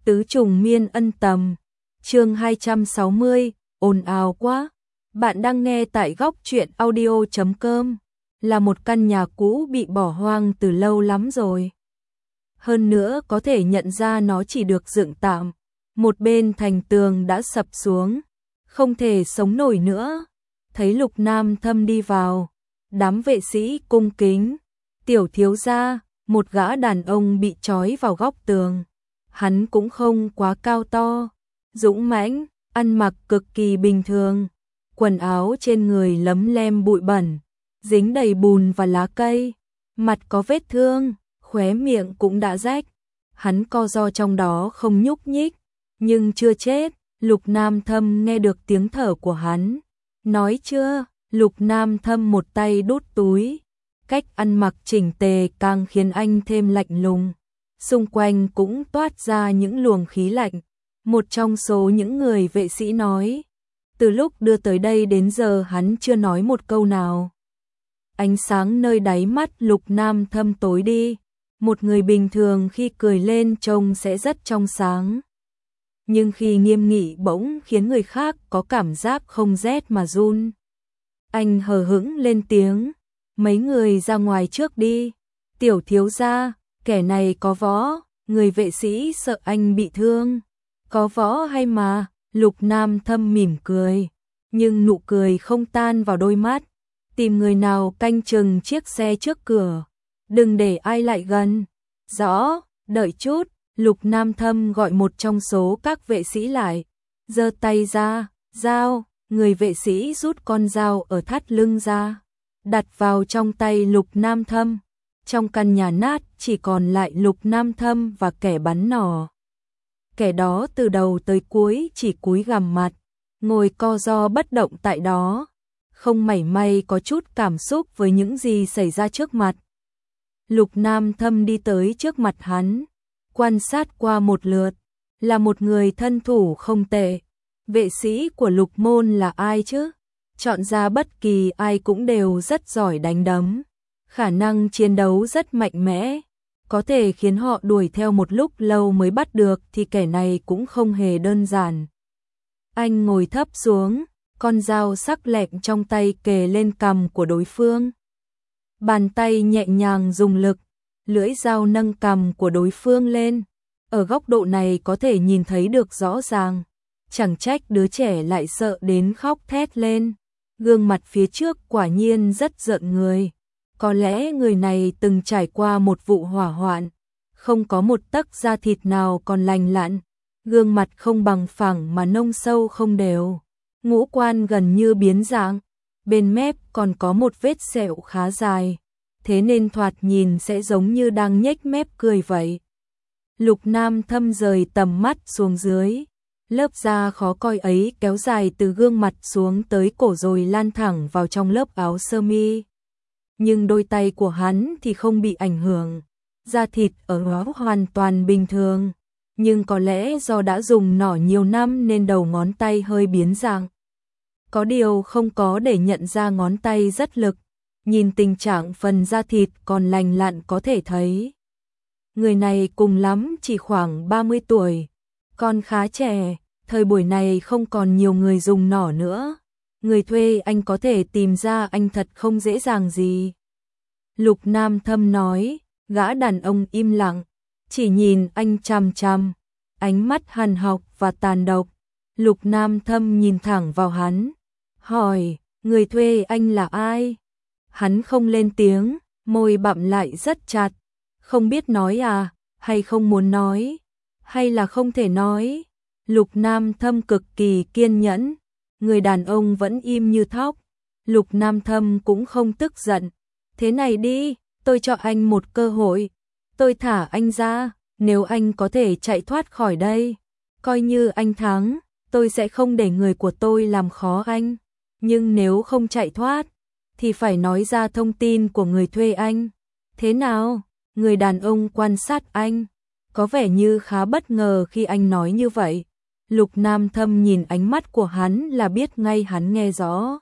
Tứ trùng miên ân tầm. Chương 260, ồn ào quá. Bạn đang nghe tại góc truyện audio.com. Là một căn nhà cũ bị bỏ hoang từ lâu lắm rồi. Hơn nữa có thể nhận ra nó chỉ được dựng tạm. Một bên thành tường đã sập xuống, không thể sống nổi nữa. Thấy Lục Nam Thâm đi vào, đám vệ sĩ cung kính. Tiểu thiếu gia, một gã đàn ông bị trói vào góc tường. Hắn cũng không quá cao to, dũng mãnh, ăn mặc cực kỳ bình thường. Quần áo trên người lấm lem bụi bẩn, dính đầy bùn và lá cây. Mặt có vết thương, khóe miệng cũng đã rách. Hắn co ro trong đó không nhúc nhích, nhưng chưa chết. Lục Nam Thâm nghe được tiếng thở của hắn. Nói chưa, Lục Nam Thâm một tay đút túi. Cách ăn mặc chỉnh tề càng khiến anh thêm lạnh lùng. Xung quanh cũng toát ra những luồng khí lạnh. Một trong số những người vệ sĩ nói, từ lúc đưa tới đây đến giờ hắn chưa nói một câu nào. Ánh sáng nơi đáy mắt Lục Nam Thâm tối đi. Một người bình thường khi cười lên trông sẽ rất trong sáng, nhưng khi nghiêm nghị bỗng khiến người khác có cảm giác không rét mà run. Anh hờ hững lên tiếng, mấy người ra ngoài trước đi. Tiểu thiếu gia, kẻ này có võ. Người vệ sĩ sợ anh bị thương. Có võ hay mà? Lục Nam Thâm mỉm cười, nhưng nụ cười không tan vào đôi mắt. Tìm người nào canh chừng chiếc xe trước cửa, đừng để ai lại gần. Rõ, đợi chút. Lục Nam Thâm gọi một trong số các vệ sĩ lại, giơ tay ra, dao. Người vệ sĩ rút con dao ở thắt lưng ra, đặt vào trong tay Lục Nam Thâm. Trong căn nhà nát chỉ còn lại Lục Nam Thâm và kẻ bắn nỏ. Kẻ đó từ đầu tới cuối chỉ cúi gằm mặt, ngồi co ro bất động tại đó, không mảy may có chút cảm xúc với những gì xảy ra trước mặt. Lục Nam Thâm đi tới trước mặt hắn, quan sát qua một lượt, là một người thân thủ không tệ. Vệ sĩ của Lục môn là ai chứ? Chọn ra bất kỳ ai cũng đều rất giỏi đánh đấm, khả năng chiến đấu rất mạnh mẽ, có thể khiến họ đuổi theo một lúc lâu mới bắt được thì kẻ này cũng không hề đơn giản. Anh ngồi thấp xuống, con dao sắc lẹm trong tay kề lên cằm của đối phương. Bàn tay nhẹ nhàng dùng lực, lưỡi dao nâng cằm của đối phương lên. Ở góc độ này có thể nhìn thấy được rõ ràng. Chẳng trách đứa trẻ lại sợ đến khóc thét lên. Gương mặt phía trước quả nhiên rất rợn người. Có lẽ người này từng trải qua một vụ hỏa hoạn, không có một tấc da thịt nào còn lành lặn. Gương mặt không bằng phẳng mà nông sâu không đều. Ngũ quan gần như biến dạng. Bên mép còn có một vết sẹo khá dài, thế nên thoạt nhìn sẽ giống như đang nhếch mép cười vậy. Lục Nam Thâm rời tầm mắt xuống dưới. Lớp da khó coi ấy kéo dài từ gương mặt xuống tới cổ rồi lan thẳng vào trong lớp áo sơ mi. Nhưng đôi tay của hắn thì không bị ảnh hưởng. Da thịt ở đó hoàn toàn bình thường. Nhưng có lẽ do đã dùng nỏ nhiều năm nên đầu ngón tay hơi biến dạng. Có điều không có để nhận ra ngón tay rất lực. Nhìn tình trạng phần da thịt còn lành lặn có thể thấy. Người này cùng lắm chỉ khoảng 30 tuổi. Còn khá trẻ, thời buổi này không còn nhiều người dùng nỏ nữa. Người thuê anh có thể tìm ra anh thật không dễ dàng gì. Lục Nam Thâm nói, gã đàn ông im lặng, chỉ nhìn anh chằm chằm, ánh mắt hằn học và tàn độc. Lục Nam Thâm nhìn thẳng vào hắn, hỏi, người thuê anh là ai? Hắn không lên tiếng, môi bặm lại rất chặt. Không biết nói à, hay không muốn nói, hay là không thể nói? Lục Nam Thâm cực kỳ kiên nhẫn, người đàn ông vẫn im như thóc. Lục Nam Thâm cũng không tức giận. Thế này đi, tôi cho anh một cơ hội. Tôi thả anh ra, nếu anh có thể chạy thoát khỏi đây, coi như anh thắng, tôi sẽ không để người của tôi làm khó anh. Nhưng nếu không chạy thoát, thì phải nói ra thông tin của người thuê anh. Thế nào? Người đàn ông quan sát anh, có vẻ như khá bất ngờ khi anh nói như vậy. Lục Nam Thâm nhìn ánh mắt của hắn là biết ngay hắn nghe rõ.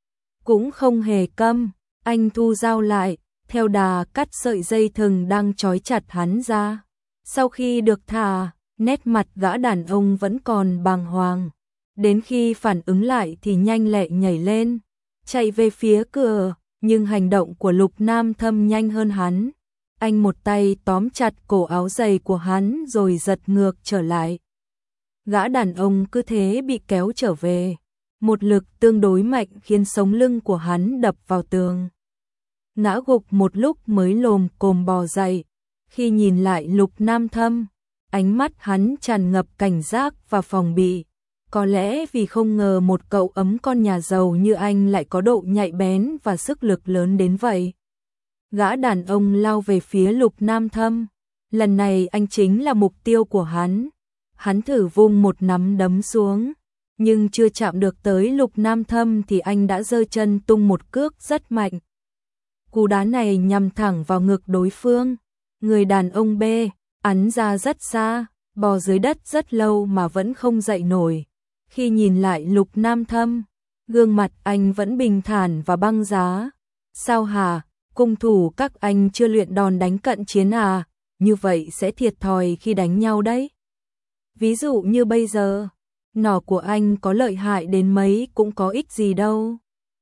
Cũng không hề câm, anh thu dao lại, theo đà cắt sợi dây thừng đang trói chặt hắn ra. Sau khi được thả, Nét mặt gã đàn ông vẫn còn bàng hoàng. Đến khi phản ứng lại thì nhanh lẹ nhảy lên, chạy về phía cửa, nhưng hành động của Lục Nam Thâm nhanh hơn hắn. Anh một tay tóm chặt cổ áo giày của hắn rồi giật ngược trở lại. Gã đàn ông cứ thế bị kéo trở về. Một lực tương đối mạnh khiến sống lưng của hắn đập vào tường. Ngã gục một lúc mới lồm cồm bò dậy. Khi nhìn lại Lục Nam Thâm, ánh mắt hắn tràn ngập cảnh giác và phòng bị. Có lẽ vì không ngờ một cậu ấm con nhà giàu như anh lại có độ nhạy bén và sức lực lớn đến vậy. Gã đàn ông lao về phía Lục Nam Thâm. Lần này anh chính là mục tiêu của hắn. Hắn thử vung một nắm đấm xuống, nhưng chưa chạm được tới Lục Nam Thâm thì anh đã giơ chân tung một cước rất mạnh. Cú đá này nhằm thẳng vào ngực đối phương. Người đàn ông bê, ắn ra rất xa, bò dưới đất rất lâu mà vẫn không dậy nổi. Khi nhìn lại Lục Nam Thâm, gương mặt anh vẫn bình thản và băng giá. Sao hả, cung thủ các anh chưa luyện đòn đánh cận chiến à? Như vậy sẽ thiệt thòi khi đánh nhau đấy. Ví dụ như bây giờ, nỏ của anh có lợi hại đến mấy cũng có ích gì đâu.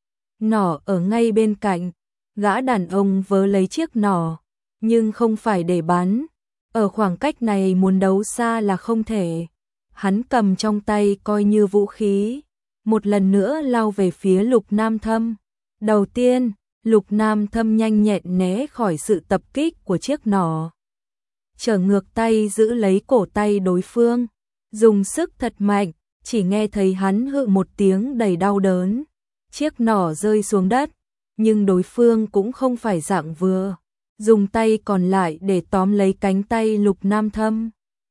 Nỏ ở ngay bên cạnh, gã đàn ông vớ lấy chiếc nỏ, nhưng không phải để bắn. Ở khoảng cách này muốn đấu xa là không thể. Hắn cầm trong tay coi như vũ khí, một lần nữa lao về phía Lục Nam Thâm. Đầu tiên, Lục Nam Thâm nhanh nhẹn né khỏi sự tập kích của chiếc nỏ. Trở ngược tay giữ lấy cổ tay đối phương, dùng sức thật mạnh, chỉ nghe thấy hắn hự một tiếng đầy đau đớn. Chiếc nỏ rơi xuống đất, nhưng đối phương cũng không phải dạng vừa. Dùng tay còn lại để tóm lấy cánh tay Lục Nam Thâm.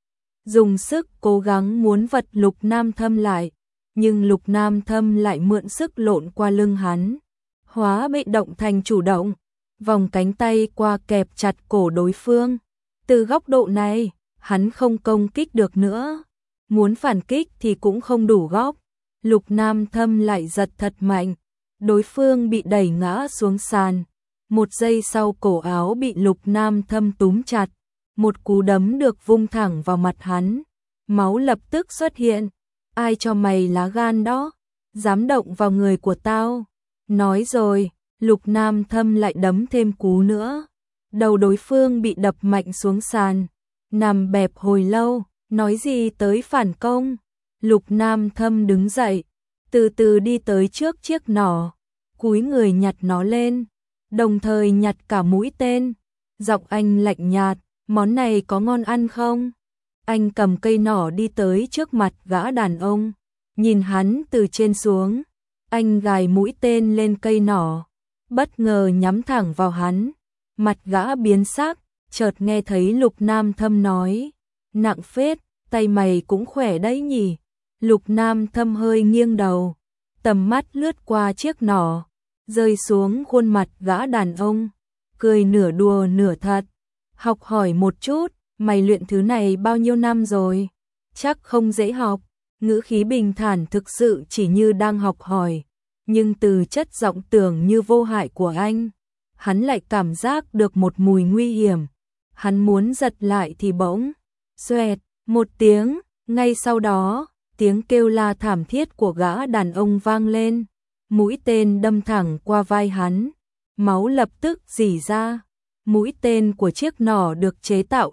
Dùng sức cố gắng muốn vật Lục Nam Thâm lại, nhưng Lục Nam Thâm lại mượn sức lộn qua lưng hắn, hóa bị động thành chủ động, vòng cánh tay qua kẹp chặt cổ đối phương. Từ góc độ này, hắn không công kích được nữa, muốn phản kích thì cũng không đủ góc. Lục Nam Thâm lại giật thật mạnh, đối phương bị đẩy ngã xuống sàn. Một giây sau cổ áo bị Lục Nam Thâm túm chặt, một cú đấm được vung thẳng vào mặt hắn. Máu lập tức xuất hiện. Ai cho mày lá gan đó, dám động vào người của tao? Nói rồi, Lục Nam Thâm lại đấm thêm cú nữa. Đầu đối phương bị đập mạnh xuống sàn, nằm bẹp hồi lâu, nói gì tới phản công. Lục Nam Thâm đứng dậy, từ từ đi tới trước chiếc nỏ, cúi người nhặt nó lên, đồng thời nhặt cả mũi tên. Giọng anh lạnh nhạt, món này có ngon ăn không? Anh cầm cây nỏ đi tới trước mặt gã đàn ông, nhìn hắn từ trên xuống. Anh gài mũi tên lên cây nỏ, bất ngờ nhắm thẳng vào hắn. Mặt gã biến sắc, chợt nghe thấy Lục Nam Thâm nói, nặng phết, tay mày cũng khỏe đấy nhỉ. Lục Nam Thâm hơi nghiêng đầu, tầm mắt lướt qua chiếc nỏ, rơi xuống khuôn mặt gã đàn ông, cười nửa đùa nửa thật. Học hỏi một chút, mày luyện thứ này bao nhiêu năm rồi? Chắc không dễ học. Ngữ khí bình thản thực sự chỉ như đang học hỏi, nhưng từ chất giọng tưởng như vô hại của anh, hắn lại cảm giác được một mùi nguy hiểm. Hắn muốn giật lại thì bỗng, xoẹt, một tiếng, ngay sau đó, tiếng kêu la thảm thiết của gã đàn ông vang lên. Mũi tên đâm thẳng qua vai hắn, máu lập tức rỉ ra. Mũi tên của chiếc nỏ được chế tạo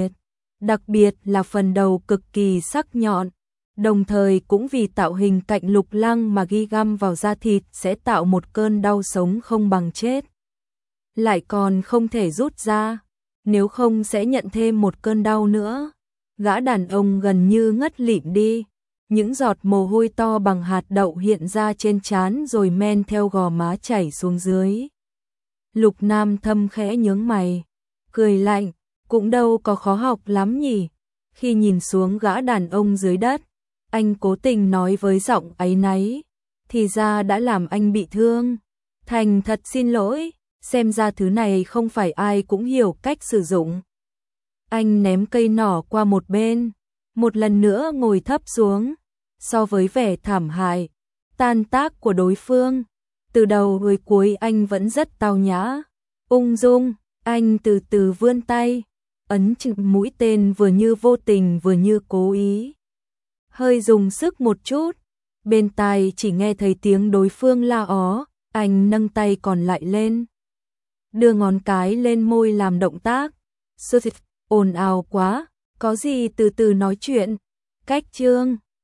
đặc biệt là phần đầu cực kỳ sắc nhọn, đồng thời cũng vì tạo hình cạnh lục lăng mà ghi găm vào da thịt sẽ tạo một cơn đau sống không bằng chết. Lại còn không thể rút ra, nếu không sẽ nhận thêm một cơn đau nữa. Gã đàn ông gần như ngất lịm đi, những giọt mồ hôi to bằng hạt đậu hiện ra trên trán rồi men theo gò má chảy xuống dưới. Lục Nam Thâm khẽ nhướng mày, cười lạnh, cũng đâu có khó học lắm nhỉ. Khi nhìn xuống gã đàn ông dưới đất, anh cố tình nói với giọng áy náy, thì ra đã làm anh bị thương. Thành thật xin lỗi, xem ra thứ này không phải ai cũng hiểu cách sử dụng. Anh ném cây nỏ qua một bên, một lần nữa ngồi thấp xuống. So với vẻ thảm hại, tan tác của đối phương, từ đầu tới cuối anh vẫn rất tao nhã, ung dung. Anh từ từ vươn tay, ấn chừng mũi tên vừa như vô tình vừa như cố ý. Hơi dùng sức một chút, bên tai chỉ nghe thấy tiếng đối phương la ó, anh nâng tay còn lại lên. Đưa ngón cái lên môi làm động tác. Ồn ào quá, có gì từ từ nói chuyện. Cách chương